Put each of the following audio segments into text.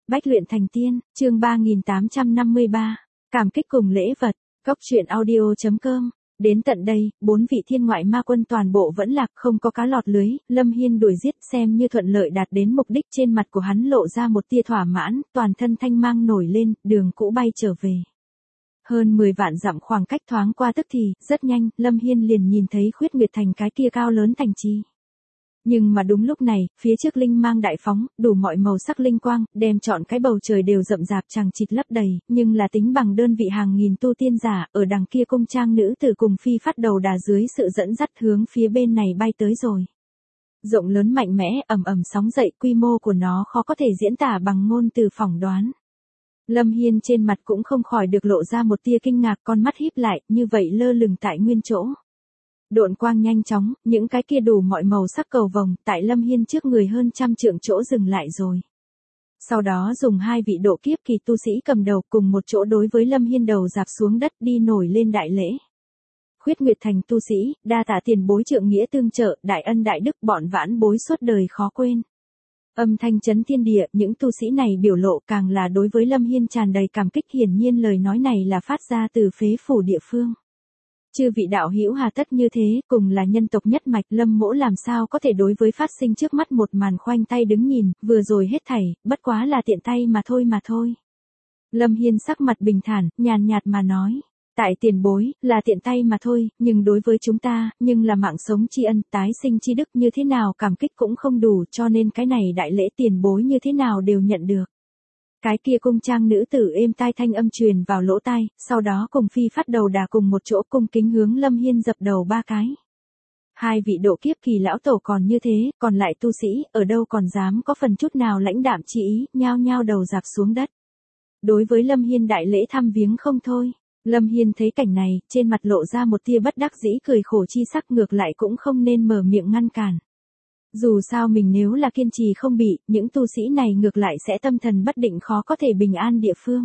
Bách luyện thành tiên, chương 3853, cảm kích cùng lễ vật, Cốc truyện audio.com. Đến tận đây, 4 vị thiên ngoại ma quân toàn bộ vẫn lạc, không có cá lọt lưới, Lâm Hiên đuổi giết xem như thuận lợi đạt đến mục đích. Trên mặt của hắn lộ ra một tia thỏa mãn, toàn thân thanh mang nổi lên, đường cũ bay trở về. Hơn 10 vạn dặm khoảng cách thoáng qua tức thì, rất nhanh, Lâm Hiên liền nhìn thấy Khuyết Nguyệt Thành cái kia cao lớn thành trì. Nhưng mà đúng lúc này, phía trước linh mang đại phóng, đủ mọi màu sắc linh quang, đem trọn cái bầu trời đều rậm rạp chằng chịt lấp đầy, nhưng là tính bằng đơn vị hàng nghìn tu tiên giả, ở đằng kia cung trang nữ tử cùng phi phát đầu đà dưới sự dẫn dắt hướng phía bên này bay tới rồi. Rộng lớn mạnh mẽ, ầm ầm sóng dậy, quy mô của nó khó có thể diễn tả bằng ngôn từ phỏng đoán. Lâm Hiên trên mặt cũng không khỏi được lộ ra một tia kinh ngạc, con mắt híp lại, như vậy lơ lửng tại nguyên chỗ. Độn quang nhanh chóng, những cái kia đủ mọi màu sắc cầu vồng, tại Lâm Hiên trước người hơn trăm trượng chỗ dừng lại rồi. Sau đó dùng 2 vị độ kiếp kỳ tu sĩ cầm đầu cùng một chỗ đối với Lâm Hiên đầu dạp xuống đất đi nổi lên đại lễ. Khuyết Nguyệt Thành tu sĩ, đa tạ tiền bối trượng nghĩa tương trợ, đại ân đại đức bọn vãn bối suốt đời khó quên. Âm thanh chấn thiên địa, những tu sĩ này biểu lộ càng là đối với Lâm Hiên tràn đầy cảm kích, hiển nhiên lời nói này là phát ra từ phế phủ địa phương. Chư vị đạo hữu hà tất như thế, cùng là nhân tộc nhất mạch, Lâm mỗ làm sao có thể đối với phát sinh trước mắt một màn khoanh tay đứng nhìn, vừa rồi hết thảy, bất quá là tiện tay mà thôi. Lâm Hiên sắc mặt bình thản, nhàn nhạt mà nói, tại tiền bối, là tiện tay mà thôi, nhưng đối với chúng ta, nhưng là mạng sống tri ân, tái sinh tri đức, như thế nào cảm kích cũng không đủ, cho nên cái này đại lễ tiền bối như thế nào đều nhận được. Cái kia cung trang nữ tử êm tai thanh âm truyền vào lỗ tai, sau đó cùng phi phát đầu đà cùng một chỗ cung kính hướng Lâm Hiên dập đầu 3 cái. 2 vị độ kiếp kỳ lão tổ còn như thế, còn lại tu sĩ, ở đâu còn dám có phần chút nào lãnh đạm chi ý, nhao nhao đầu dạp xuống đất. Đối với Lâm Hiên đại lễ thăm viếng không thôi. Lâm Hiên thấy cảnh này, trên mặt lộ ra một tia bất đắc dĩ cười khổ chi sắc, ngược lại cũng không nên mở miệng ngăn cản. Dù sao mình nếu là kiên trì không bị, những tu sĩ này ngược lại sẽ tâm thần bất định, khó có thể bình an địa phương.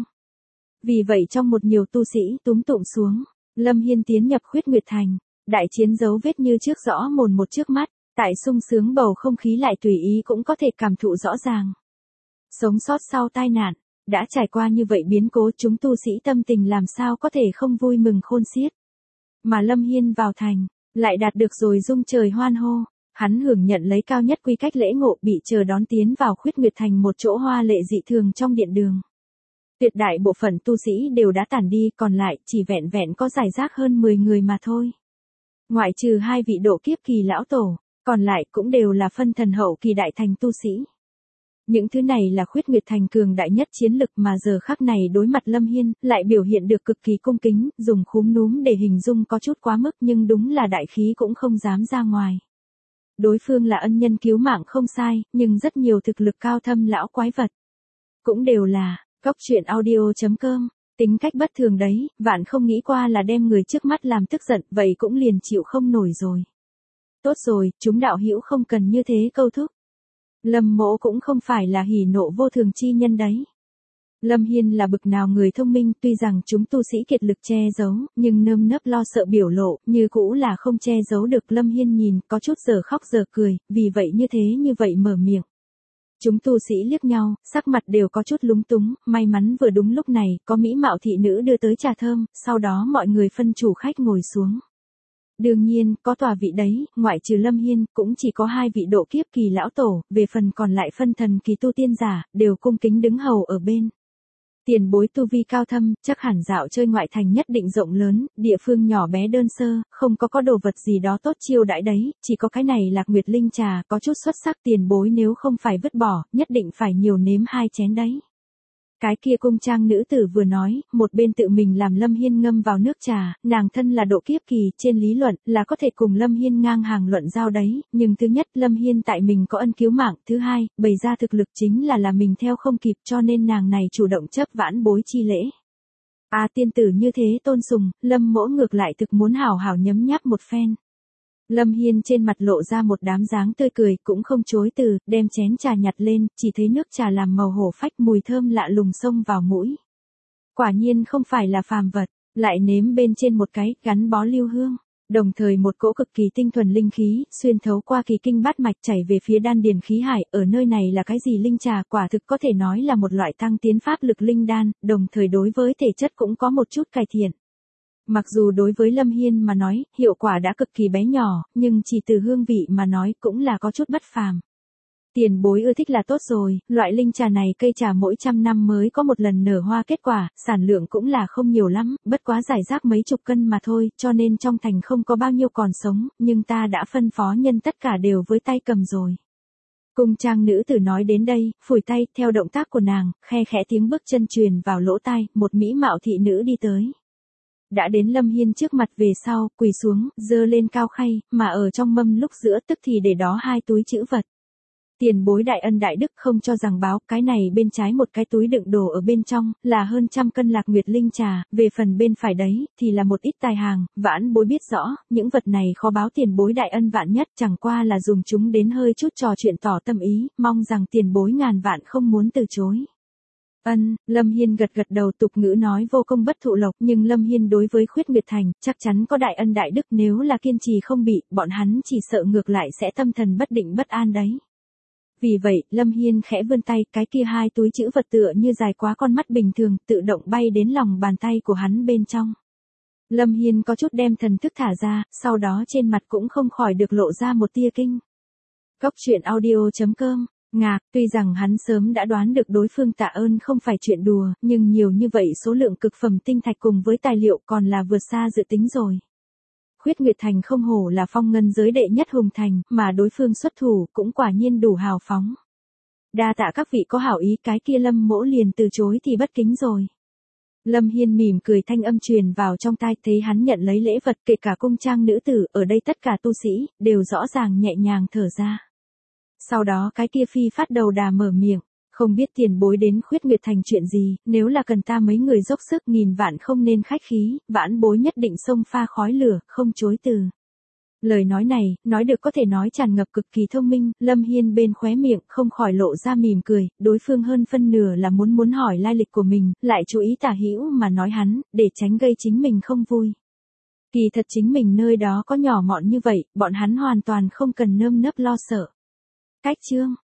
Vì vậy trong một nhiều tu sĩ túm tụm xuống, Lâm Hiên tiến nhập Khuyết Nguyệt Thành, đại chiến dấu vết như trước rõ mồn một trước mắt, tại sung sướng bầu không khí lại tùy ý cũng có thể cảm thụ rõ ràng. Sống sót sau tai nạn, đã trải qua như vậy biến cố, chúng tu sĩ tâm tình làm sao có thể không vui mừng khôn xiết. Mà Lâm Hiên vào thành, lại đạt được rồi rung trời hoan hô. Hắn hưởng nhận lấy cao nhất quy cách lễ ngộ, bị chờ đón tiến vào Khuyết Nguyệt Thành một chỗ hoa lệ dị thường trong điện đường. Tuyệt đại bộ phận tu sĩ đều đã tản đi, còn lại chỉ vẹn vẹn có rải rác hơn 10 người mà thôi. Ngoại trừ 2 vị độ kiếp kỳ lão tổ, còn lại cũng đều là phân thần hậu kỳ đại thành tu sĩ. Những thứ này là Khuyết Nguyệt Thành cường đại nhất chiến lực, mà giờ khắc này đối mặt Lâm Hiên, lại biểu hiện được cực kỳ cung kính, dùng khúm núm để hình dung có chút quá mức, nhưng đúng là đại khí cũng không dám ra ngoài. Đối phương là ân nhân cứu mạng không sai, nhưng rất nhiều thực lực cao thâm lão quái vật. Cũng đều là, Cốc truyện audio.com, tính cách bất thường đấy, vạn không nghĩ qua là đem người trước mắt làm tức giận, vậy cũng liền chịu không nổi rồi. Tốt rồi, chúng đạo hữu không cần như thế câu thúc. Lâm mỗ cũng không phải là hỉ nộ vô thường chi nhân đấy. Lâm Hiên là bực nào người thông minh, tuy rằng chúng tu sĩ kiệt lực che giấu, nhưng nơm nớp lo sợ biểu lộ, như cũ là không che giấu được. Lâm Hiên nhìn, có chút giờ khóc giờ cười, vì vậy như vậy mở miệng. Chúng tu sĩ liếc nhau, sắc mặt đều có chút lúng túng, may mắn vừa đúng lúc này, có mỹ mạo thị nữ đưa tới trà thơm, sau đó mọi người phân chủ khách ngồi xuống. Đương nhiên, có tòa vị đấy, ngoại trừ Lâm Hiên, cũng chỉ có 2 vị độ kiếp kỳ lão tổ, về phần còn lại phân thần kỳ tu tiên giả, đều cung kính đứng hầu ở bên. Tiền bối tu vi cao thâm, chắc hẳn dạo chơi ngoại thành nhất định rộng lớn, địa phương nhỏ bé đơn sơ, không có đồ vật gì đó tốt chiêu đãi đấy, chỉ có cái này Lạc Nguyệt Linh trà có chút xuất sắc, tiền bối nếu không phải vứt bỏ, nhất định phải nhiều nếm 2 chén đấy. Cái kia cung trang nữ tử vừa nói, một bên tự mình làm Lâm Hiên ngâm vào nước trà, nàng thân là độ kiếp kỳ, trên lý luận là có thể cùng Lâm Hiên ngang hàng luận giao đấy, nhưng thứ nhất, Lâm Hiên tại mình có ân cứu mạng, thứ hai, bày ra thực lực chính là mình theo không kịp, cho nên nàng này chủ động chấp vãn bối chi lễ. Tiên tử như thế tôn sùng, Lâm mỗ ngược lại thực muốn hảo hảo nhấm nháp một phen. Lâm Hiên trên mặt lộ ra một đám dáng tươi cười, cũng không chối từ, đem chén trà nhặt lên, chỉ thấy nước trà làm màu hổ phách, mùi thơm lạ lùng xông vào mũi. Quả nhiên không phải là phàm vật, lại nếm bên trên một cái, gắn bó lưu hương. Đồng thời một cỗ cực kỳ tinh thuần linh khí, xuyên thấu qua kỳ kinh bát mạch chảy về phía đan điền khí hải, ở nơi này là cái gì linh trà, quả thực có thể nói là một loại tăng tiến pháp lực linh đan, đồng thời đối với thể chất cũng có một chút cải thiện. Mặc dù đối với Lâm Hiên mà nói, hiệu quả đã cực kỳ bé nhỏ, nhưng chỉ từ hương vị mà nói cũng là có chút bất phàm. Tiền bối ưa thích là tốt rồi, loại linh trà này cây trà mỗi 100 năm mới có một lần nở hoa kết quả, sản lượng cũng là không nhiều lắm, bất quá giải rác mấy chục cân mà thôi, cho nên trong thành không có bao nhiêu còn sống, nhưng ta đã phân phó nhân tất cả đều với tay cầm rồi. Cung trang nữ tử nói đến đây, phủi tay, theo động tác của nàng, khe khẽ tiếng bước chân truyền vào lỗ tai, một mỹ mạo thị nữ đi tới. Đã đến Lâm Hiên trước mặt về sau, quỳ xuống, giơ lên cao khay, mà ở trong mâm lúc giữa tức thì để đó 2 túi trữ vật. Tiền bối đại ân đại đức không cho rằng báo, cái này bên trái một cái túi đựng đồ ở bên trong, là hơn 100 cân lạc nguyệt linh trà, về phần bên phải đấy, thì là một ít tài hàng, vãn bối biết rõ, những vật này khó báo tiền bối đại ân vạn nhất, chẳng qua là dùng chúng đến hơi chút trò chuyện tỏ tâm ý, mong rằng tiền bối ngàn vạn không muốn từ chối. Lâm Hiên gật gật đầu, tục ngữ nói vô công bất thụ lộc, nhưng Lâm Hiên đối với Khuyết Nguyệt Thành, chắc chắn có đại ân đại đức, nếu là kiên trì không bị, bọn hắn chỉ sợ ngược lại sẽ tâm thần bất định bất an đấy. Vì vậy, Lâm Hiên khẽ vươn tay, cái kia 2 túi trữ vật tựa như dài quá con mắt bình thường, tự động bay đến lòng bàn tay của hắn bên trong. Lâm Hiên có chút đem thần thức thả ra, sau đó trên mặt cũng không khỏi được lộ ra một tia kinh. Cốc truyện audio.com Ngạc, tuy rằng hắn sớm đã đoán được đối phương tạ ơn không phải chuyện đùa, nhưng nhiều như vậy số lượng cực phẩm tinh thạch cùng với tài liệu còn là vượt xa dự tính rồi. Khuyết Nguyệt Thành không hổ là phong ngân giới đệ nhất hùng thành, mà đối phương xuất thủ cũng quả nhiên đủ hào phóng. Đa tạ các vị có hảo ý, cái kia Lâm mỗ liền từ chối thì bất kính rồi. Lâm Hiên mỉm cười, thanh âm truyền vào trong tai, thấy hắn nhận lấy lễ vật, kể cả cung trang nữ tử, ở đây tất cả tu sĩ, đều rõ ràng nhẹ nhàng thở ra. Sau đó cái kia phi phát đầu đà mở miệng, không biết tiền bối đến Khuyết Nguyệt Thành chuyện gì, nếu là cần ta mấy người dốc sức nghìn vạn không nên khách khí, vãn bối nhất định xông pha khói lửa, không chối từ. Lời nói này, nói được có thể nói tràn ngập cực kỳ thông minh, Lâm Hiên bên khóe miệng không khỏi lộ ra mỉm cười, đối phương hơn phân nửa là muốn hỏi lai lịch của mình, lại chú ý tả hữu mà nói hắn, để tránh gây chính mình không vui. Kỳ thật chính mình nơi đó có nhỏ mọn như vậy, bọn hắn hoàn toàn không cần nơm nớp lo sợ. Cách chương